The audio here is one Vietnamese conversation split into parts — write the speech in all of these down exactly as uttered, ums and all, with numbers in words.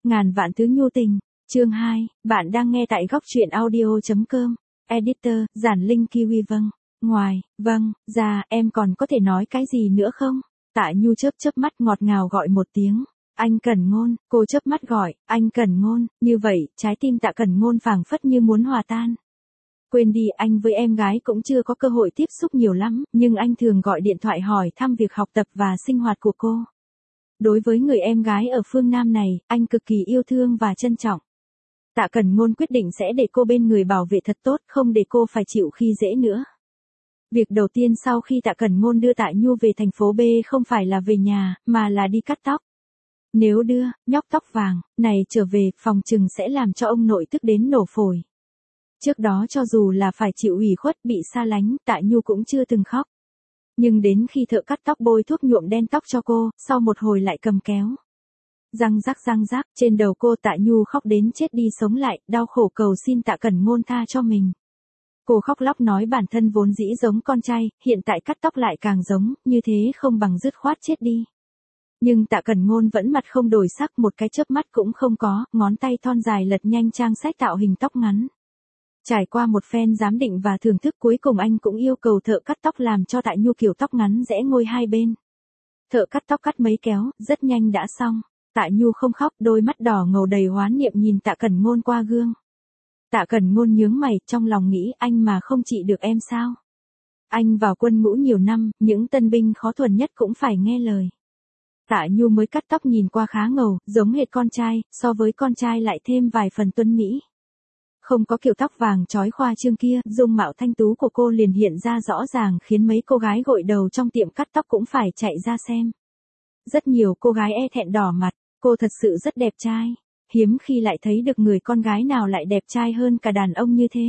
Ngàn vạn thứ nhu tình, chương hai, bạn đang nghe tại góc truyện audio.com, editor, Giản Linh Kiwi. Vâng, ngoài, vâng, ra, em còn có thể nói cái gì nữa không? Tạ Nhu chớp chớp mắt ngọt ngào gọi một tiếng, anh Cẩn Ngôn. Cô chớp mắt gọi, anh Cẩn Ngôn, như vậy, trái tim Tạ Cẩn Ngôn phảng phất như muốn hòa tan. Quên đi, anh với em gái cũng chưa có cơ hội tiếp xúc nhiều lắm, nhưng anh thường gọi điện thoại hỏi thăm việc học tập và sinh hoạt của cô. Đối với người em gái ở phương Nam này, anh cực kỳ yêu thương và trân trọng. Tạ Cẩn Ngôn quyết định sẽ để cô bên người bảo vệ thật tốt, không để cô phải chịu khi dễ nữa. Việc đầu tiên sau khi Tạ Cẩn Ngôn đưa Tạ Nhu về thành phố B không phải là về nhà, mà là đi cắt tóc. Nếu đưa, nhóc tóc vàng, này trở về, phòng trừng sẽ làm cho ông nội tức đến nổ phổi. Trước đó cho dù là phải chịu ủy khuất bị xa lánh, Tạ Nhu cũng chưa từng khóc. Nhưng đến khi thợ cắt tóc bôi thuốc nhuộm đen tóc cho cô, sau một hồi lại cầm kéo. Răng rắc răng rắc, trên đầu cô Tạ Nhu khóc đến chết đi sống lại, đau khổ cầu xin Tạ Cẩn Ngôn tha cho mình. Cô khóc lóc nói bản thân vốn dĩ giống con trai, hiện tại cắt tóc lại càng giống, như thế không bằng dứt khoát chết đi. Nhưng Tạ Cẩn Ngôn vẫn mặt không đổi sắc, một cái chớp mắt cũng không có, ngón tay thon dài lật nhanh trang sách tạo hình tóc ngắn. Trải qua một phen giám định và thưởng thức, cuối cùng anh cũng yêu cầu thợ cắt tóc làm cho Tạ Nhu kiểu tóc ngắn rẽ ngôi hai bên. Thợ cắt tóc cắt mấy kéo, rất nhanh đã xong. Tạ Nhu không khóc, đôi mắt đỏ ngầu đầy hoán niệm nhìn Tạ Cẩn Ngôn qua gương. Tạ Cẩn Ngôn nhướng mày, trong lòng nghĩ anh mà không trị được em sao? Anh vào quân ngũ nhiều năm, những tân binh khó thuần nhất cũng phải nghe lời. Tạ Nhu mới cắt tóc nhìn qua khá ngầu, giống hệt con trai, so với con trai lại thêm vài phần tuấn mỹ. Không có kiểu tóc vàng chói khoa trương kia, dung mạo thanh tú của cô liền hiện ra rõ ràng, khiến mấy cô gái gội đầu trong tiệm cắt tóc cũng phải chạy ra xem. Rất nhiều cô gái e thẹn đỏ mặt, cô thật sự rất đẹp trai. Hiếm khi lại thấy được người con gái nào lại đẹp trai hơn cả đàn ông như thế.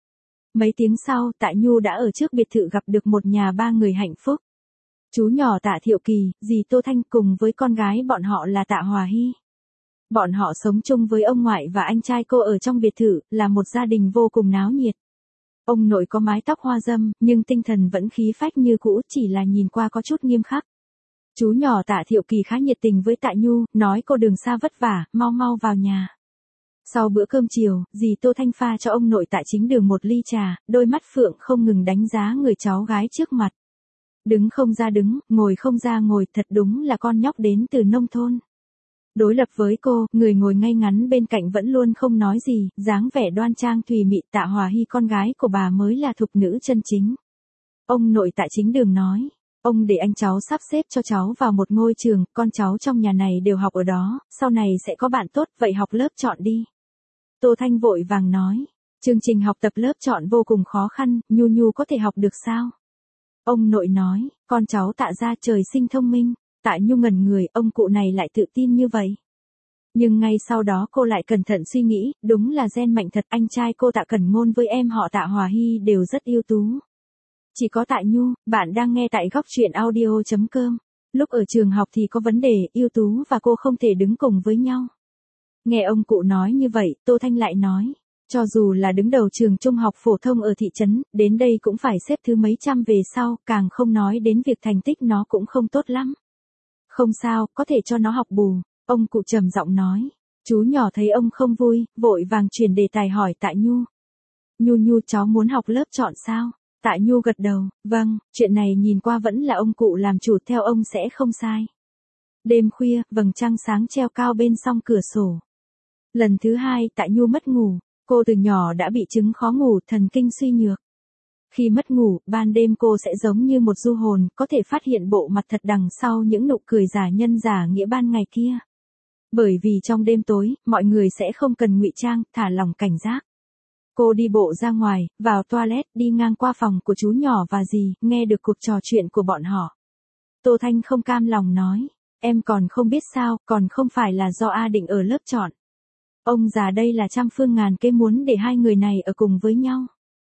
Mấy tiếng sau, Tạ Nhu đã ở trước biệt thự gặp được một nhà ba người hạnh phúc. Chú nhỏ Tạ Thiệu Kỳ, dì Tô Thanh cùng với con gái bọn họ là Tạ Hòa Hy. Bọn họ sống chung với ông ngoại và anh trai cô ở trong biệt thự, là một gia đình vô cùng náo nhiệt. Ông nội có mái tóc hoa râm, nhưng tinh thần vẫn khí phách như cũ, chỉ là nhìn qua có chút nghiêm khắc. Chú nhỏ Tạ Thiệu Kỳ khá nhiệt tình với Tạ Nhu, nói cô đường xa vất vả, mau mau vào nhà. Sau bữa cơm chiều, dì Tô Thanh pha cho ông nội Tạ Chính Đường một ly trà, đôi mắt phượng không ngừng đánh giá người cháu gái trước mặt. Đứng không ra đứng, ngồi không ra ngồi, thật đúng là con nhóc đến từ nông thôn. Đối lập với cô, người ngồi ngay ngắn bên cạnh vẫn luôn không nói gì, dáng vẻ đoan trang thùy mị. Tạ Hòa Hy con gái của bà mới là thục nữ chân chính. Ông nội Tạ Chính Đường nói, ông để anh cháu sắp xếp cho cháu vào một ngôi trường, con cháu trong nhà này đều học ở đó, sau này sẽ có bạn tốt, vậy học lớp chọn đi. Tô Thanh vội vàng nói, chương trình học tập lớp chọn vô cùng khó khăn, Nhu Nhu có thể học được sao? Ông nội nói, con cháu Tạ gia trời sinh thông minh. Tạ Nhu ngẩn người, ông cụ này lại tự tin như vậy. Nhưng ngay sau đó cô lại cẩn thận suy nghĩ, đúng là gen mạnh thật, anh trai cô Tạ Cẩn Ngôn với em họ Tạ Hòa Hy đều rất ưu tú. Chỉ có Tạ Nhu, bạn đang nghe tại góc truyện audio.com. Lúc ở trường học thì có vấn đề, ưu tú và cô không thể đứng cùng với nhau. Nghe ông cụ nói như vậy, Tô Thanh lại nói, cho dù là đứng đầu trường trung học phổ thông ở thị trấn, đến đây cũng phải xếp thứ mấy trăm về sau, càng không nói đến việc thành tích nó cũng không tốt lắm. Không sao, có thể cho nó học bù, ông cụ trầm giọng nói. Chú nhỏ thấy ông không vui, vội vàng chuyển đề tài hỏi Tạ Nhu. Nhu Nhu, cháu muốn học lớp chọn sao? Tạ Nhu gật đầu, vâng, chuyện này nhìn qua vẫn là ông cụ làm chủ, theo ông sẽ không sai. Đêm khuya, vầng trăng sáng treo cao bên song cửa sổ. Lần thứ hai, Tạ Nhu mất ngủ, cô từ nhỏ đã bị chứng khó ngủ, thần kinh suy nhược. Khi mất ngủ, ban đêm cô sẽ giống như một du hồn, có thể phát hiện bộ mặt thật đằng sau những nụ cười giả nhân giả nghĩa ban ngày kia. Bởi vì trong đêm tối, mọi người sẽ không cần ngụy trang, thả lỏng cảnh giác. Cô đi bộ ra ngoài, vào toilet, đi ngang qua phòng của chú nhỏ và dì, nghe được cuộc trò chuyện của bọn họ. Tô Thanh không cam lòng nói, em còn không biết sao, còn không phải là do A Định ở lớp chọn. Ông già đây là trăm phương ngàn kế muốn để hai người này ở cùng với nhau.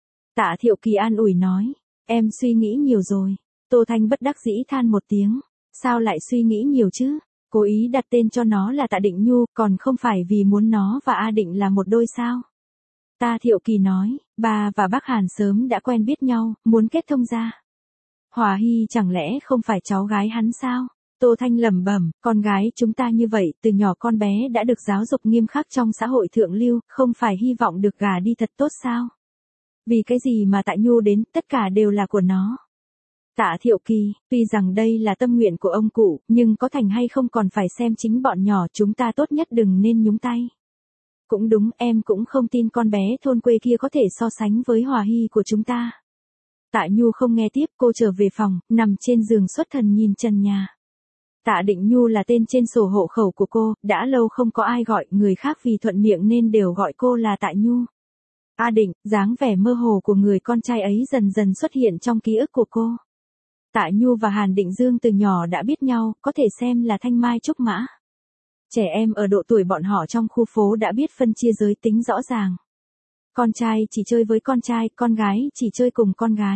Tạ Thiệu Kỳ an ủi nói, em suy nghĩ nhiều rồi. Tô Thanh bất đắc dĩ than một tiếng, sao lại suy nghĩ nhiều chứ? Cố ý đặt tên cho nó là Tạ Định Nhu, còn không phải vì muốn nó và A Định là một đôi sao? Tạ Thiệu Kỳ nói, bà và bác Hàn sớm đã quen biết nhau, muốn kết thông gia. Hòa Hy chẳng lẽ không phải cháu gái hắn sao? Tô Thanh lẩm bẩm, con gái chúng ta như vậy, từ nhỏ con bé đã được giáo dục nghiêm khắc trong xã hội thượng lưu, không phải hy vọng được gả đi thật tốt sao? Vì cái gì mà Tạ Nhu đến, tất cả đều là của nó. Tạ Thiệu Kỳ, tuy rằng đây là tâm nguyện của ông cụ, nhưng có thành hay không còn phải xem chính bọn nhỏ, chúng ta tốt nhất đừng nên nhúng tay. Cũng đúng, em cũng không tin con bé thôn quê kia có thể so sánh với Hòa Hy của chúng ta. Tạ Nhu không nghe tiếp, cô trở về phòng, nằm trên giường xuất thần nhìn trần nhà. Tạ Định Nhu là tên trên sổ hộ khẩu của cô, đã lâu không có ai gọi, người khác vì thuận miệng nên đều gọi cô là Tạ Nhu. A Định, dáng vẻ mơ hồ của người con trai ấy dần dần xuất hiện trong ký ức của cô. Tạ Nhu và Hàn Định Dương từ nhỏ đã biết nhau, có thể xem là thanh mai trúc mã. Trẻ em ở độ tuổi bọn họ trong khu phố đã biết phân chia giới tính rõ ràng. Con trai chỉ chơi với con trai, con gái chỉ chơi cùng con gái.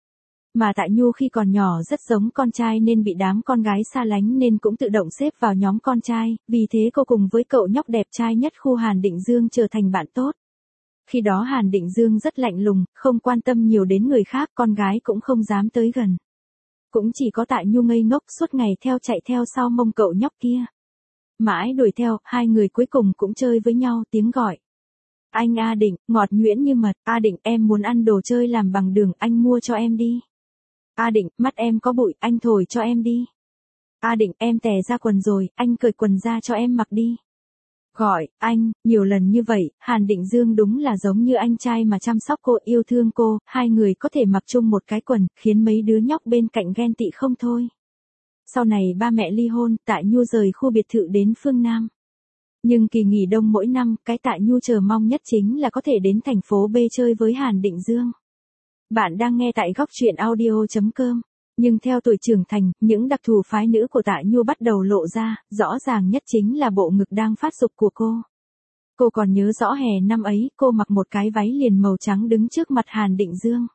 Mà Tạ Nhu khi còn nhỏ rất giống con trai nên bị đám con gái xa lánh nên cũng tự động xếp vào nhóm con trai, vì thế cô cùng với cậu nhóc đẹp trai nhất khu Hàn Định Dương trở thành bạn tốt. Khi đó Hàn Định Dương rất lạnh lùng, không quan tâm nhiều đến người khác, con gái cũng không dám tới gần. Cũng chỉ có Tạ Nhu ngây ngốc suốt ngày theo chạy theo sau mông cậu nhóc kia. Mãi đuổi theo, hai người cuối cùng cũng chơi với nhau, tiếng gọi. Anh A Định, ngọt nhuyễn như mật, A Định em muốn ăn đồ chơi làm bằng đường, anh mua cho em đi. A Định, mắt em có bụi, anh thổi cho em đi. A Định, em tè ra quần rồi, anh cởi quần ra cho em mặc đi. Gọi, anh, nhiều lần như vậy, Hàn Định Dương đúng là giống như anh trai mà chăm sóc cô, yêu thương cô, hai người có thể mặc chung một cái quần, khiến mấy đứa nhóc bên cạnh ghen tị không thôi. Sau này ba mẹ ly hôn, Tạ Nhu rời khu biệt thự đến phương Nam. Nhưng kỳ nghỉ đông mỗi năm, cái Tạ Nhu chờ mong nhất chính là có thể đến thành phố B chơi với Hàn Định Dương. Bạn đang nghe tại góc truyện audio chấm com. Nhưng theo tuổi trưởng thành, những đặc thù phái nữ của Tạ Nhu bắt đầu lộ ra, rõ ràng nhất chính là bộ ngực đang phát dục của cô. Cô còn nhớ rõ hè năm ấy, cô mặc một cái váy liền màu trắng đứng trước mặt Hàn Định Dương.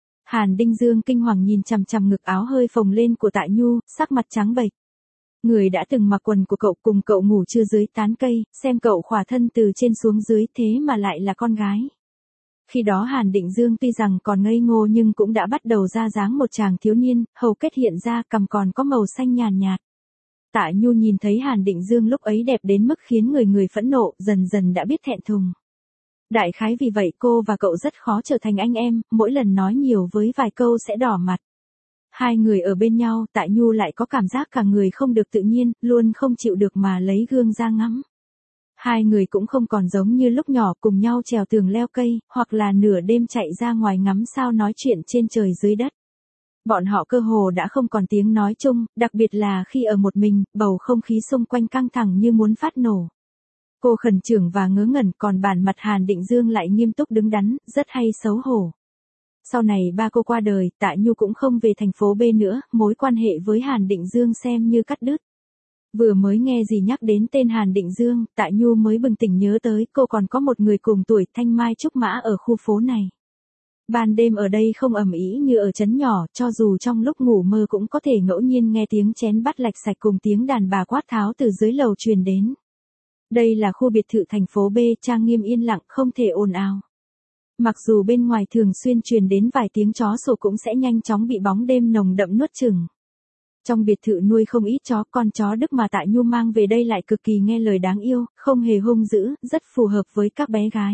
Hàn Định Dương kinh hoàng nhìn chằm chằm ngực áo hơi phồng lên của Tạ Nhu, sắc mặt trắng bệch. Người đã từng mặc quần của cậu cùng cậu ngủ trưa dưới tán cây, xem cậu khỏa thân từ trên xuống dưới thế mà lại là con gái. Khi đó Hàn Định Dương tuy rằng còn ngây ngô nhưng cũng đã bắt đầu ra dáng một chàng thiếu niên, hầu kết hiện ra, cằm còn có màu xanh nhàn nhạt. Tạ Nhu nhìn thấy Hàn Định Dương lúc ấy đẹp đến mức khiến người người phẫn nộ, dần dần đã biết thẹn thùng. Đại khái vì vậy cô và cậu rất khó trở thành anh em, mỗi lần nói nhiều với vài câu sẽ đỏ mặt. Hai người ở bên nhau, Tạ Nhu lại có cảm giác cả người không được tự nhiên, luôn không chịu được mà lấy gương ra ngắm. Hai người cũng không còn giống như lúc nhỏ cùng nhau trèo tường leo cây, hoặc là nửa đêm chạy ra ngoài ngắm sao nói chuyện trên trời dưới đất. Bọn họ cơ hồ đã không còn tiếng nói chung, đặc biệt là khi ở một mình, bầu không khí xung quanh căng thẳng như muốn phát nổ. Cô khẩn trương và ngớ ngẩn, còn bản mặt Hàn Định Dương lại nghiêm túc đứng đắn, rất hay xấu hổ. Sau này ba cô qua đời, Tạ Nhu cũng không về thành phố B nữa, mối quan hệ với Hàn Định Dương xem như cắt đứt. Vừa mới nghe gì nhắc đến tên Hàn Định Dương, Tạ Nhu mới bừng tỉnh nhớ tới cô còn có một người cùng tuổi thanh mai trúc mã ở khu phố này. Ban đêm ở đây không ầm ĩ như ở trấn nhỏ, cho dù trong lúc ngủ mơ cũng có thể ngẫu nhiên nghe tiếng chén bát lạch sạch cùng tiếng đàn bà quát tháo từ dưới lầu truyền đến. Đây là khu biệt thự thành phố B, trang nghiêm yên lặng, không thể ồn ào. Mặc dù bên ngoài thường xuyên truyền đến vài tiếng chó sủa cũng sẽ nhanh chóng bị bóng đêm nồng đậm nuốt chửng. Trong biệt thự nuôi không ít chó, con chó Đức mà Tạ Nhu mang về đây lại cực kỳ nghe lời đáng yêu, không hề hung dữ, rất phù hợp với các bé gái.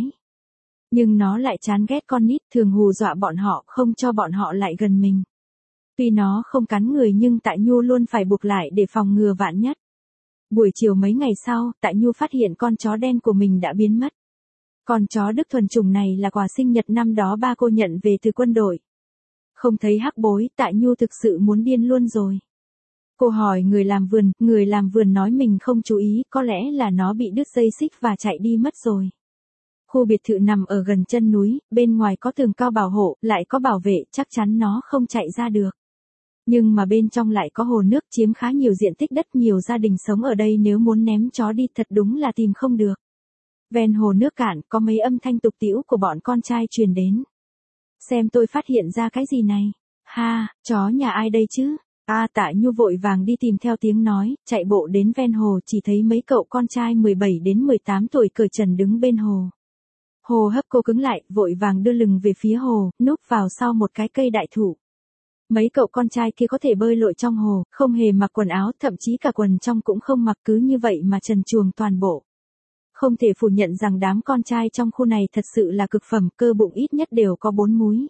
Nhưng nó lại chán ghét con nít, thường hù dọa bọn họ, không cho bọn họ lại gần mình. Tuy nó không cắn người nhưng Tạ Nhu luôn phải buộc lại để phòng ngừa vạn nhất. Buổi chiều mấy ngày sau, Tạ Nhu phát hiện con chó đen của mình đã biến mất. Con chó Đức thuần chủng này là quà sinh nhật năm đó ba cô nhận về từ quân đội. Không thấy hắc bối, Tạ Nhu thực sự muốn điên luôn rồi. Cô hỏi người làm vườn, người làm vườn nói mình không chú ý, có lẽ là nó bị đứt dây xích và chạy đi mất rồi. Khu biệt thự nằm ở gần chân núi, bên ngoài có tường cao bảo hộ, lại có bảo vệ, chắc chắn nó không chạy ra được. Nhưng mà bên trong lại có hồ nước chiếm khá nhiều diện tích đất, nhiều gia đình sống ở đây nếu muốn ném chó đi thật đúng là tìm không được. Ven hồ nước cạn có mấy âm thanh tục tĩu của bọn con trai truyền đến. Xem tôi phát hiện ra cái gì này? Ha, chó nhà ai đây chứ? A Tạ Nhu vội vàng đi tìm theo tiếng nói, chạy bộ đến ven hồ chỉ thấy mấy cậu con trai mười bảy đến mười tám tuổi cởi trần đứng bên hồ. Hồ hấp cô cứng lại, vội vàng đưa lưng về phía hồ, núp vào sau một cái cây đại thụ. Mấy cậu con trai kia có thể bơi lội trong hồ, không hề mặc quần áo, thậm chí cả quần trong cũng không mặc, cứ như vậy mà trần truồng toàn bộ. Không thể phủ nhận rằng đám con trai trong khu này thật sự là cực phẩm, cơ bụng ít nhất đều có bốn múi.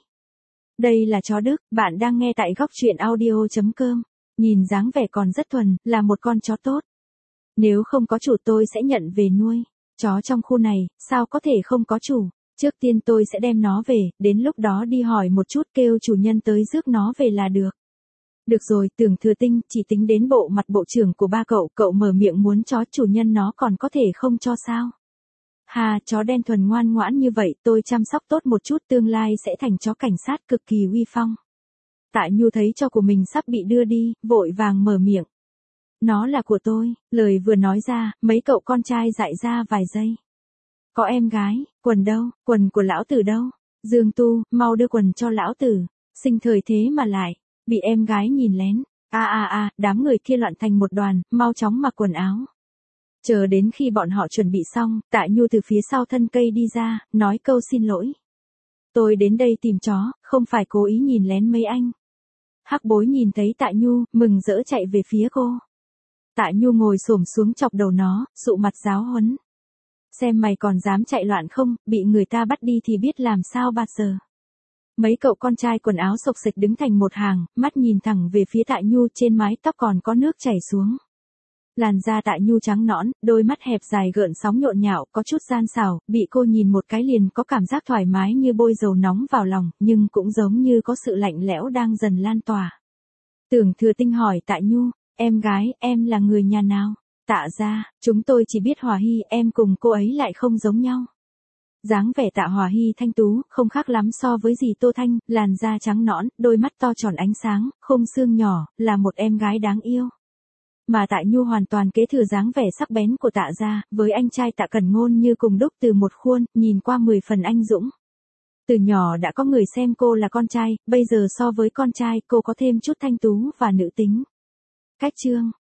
Đây là chó Đức, bạn đang nghe tại góc truyện audio.com. Nhìn dáng vẻ còn rất thuần, là một con chó tốt. Nếu không có chủ tôi sẽ nhận về nuôi. Chó trong khu này, sao có thể không có chủ? Trước tiên tôi sẽ đem nó về, đến lúc đó đi hỏi một chút, kêu chủ nhân tới rước nó về là được. Được rồi, Tưởng Thừa Tinh, chỉ tính đến bộ mặt bộ trưởng của ba cậu, cậu mở miệng muốn chó chủ nhân nó còn có thể không cho sao? Hà, chó đen thuần ngoan ngoãn như vậy, tôi chăm sóc tốt một chút, tương lai sẽ thành chó cảnh sát cực kỳ uy phong. Tạ Nhu thấy cho của mình sắp bị đưa đi, vội vàng mở miệng. Nó là của tôi, lời vừa nói ra, mấy cậu con trai dại ra vài giây. Có em gái, quần đâu, quần của lão tử đâu? Dương Tu, mau đưa quần cho lão tử. Sinh thời thế mà lại, bị em gái nhìn lén. A a a, đám người kia loạn thành một đoàn, mau chóng mặc quần áo. Chờ đến khi bọn họ chuẩn bị xong, Tạ Nhu từ phía sau thân cây đi ra, nói câu xin lỗi. Tôi đến đây tìm chó, không phải cố ý nhìn lén mấy anh. Hắc Bối nhìn thấy Tạ Nhu, mừng rỡ chạy về phía cô. Tạ Nhu ngồi xổm xuống chọc đầu nó, sụ mặt giáo huấn. Xem mày còn dám chạy loạn không, bị người ta bắt đi thì biết làm sao bạt giờ. Mấy cậu con trai quần áo xộc xệch đứng thành một hàng, mắt nhìn thẳng về phía Tạ Nhu, trên mái tóc còn có nước chảy xuống. Làn da Tạ Nhu trắng nõn, đôi mắt hẹp dài gợn sóng nhộn nhạo, có chút gian xảo, bị cô nhìn một cái liền có cảm giác thoải mái như bôi dầu nóng vào lòng, nhưng cũng giống như có sự lạnh lẽo đang dần lan tỏa. Tưởng Thừa Tinh hỏi Tạ Nhu, em gái, em là người nhà nào? Tạ gia, chúng tôi chỉ biết Hòa Hy, em cùng cô ấy lại không giống nhau. Dáng vẻ Tạ Hòa Hy thanh tú, không khác lắm so với dì Tô Thanh, làn da trắng nõn, đôi mắt to tròn ánh sáng, khum xương nhỏ, là một em gái đáng yêu. Mà Tạ Nhu hoàn toàn kế thừa dáng vẻ sắc bén của Tạ gia, với anh trai Tạ Cẩn Ngôn như cùng đúc từ một khuôn, nhìn qua mười phần anh dũng. Từ nhỏ đã có người xem cô là con trai, bây giờ so với con trai cô có thêm chút thanh tú và nữ tính. Cách chương,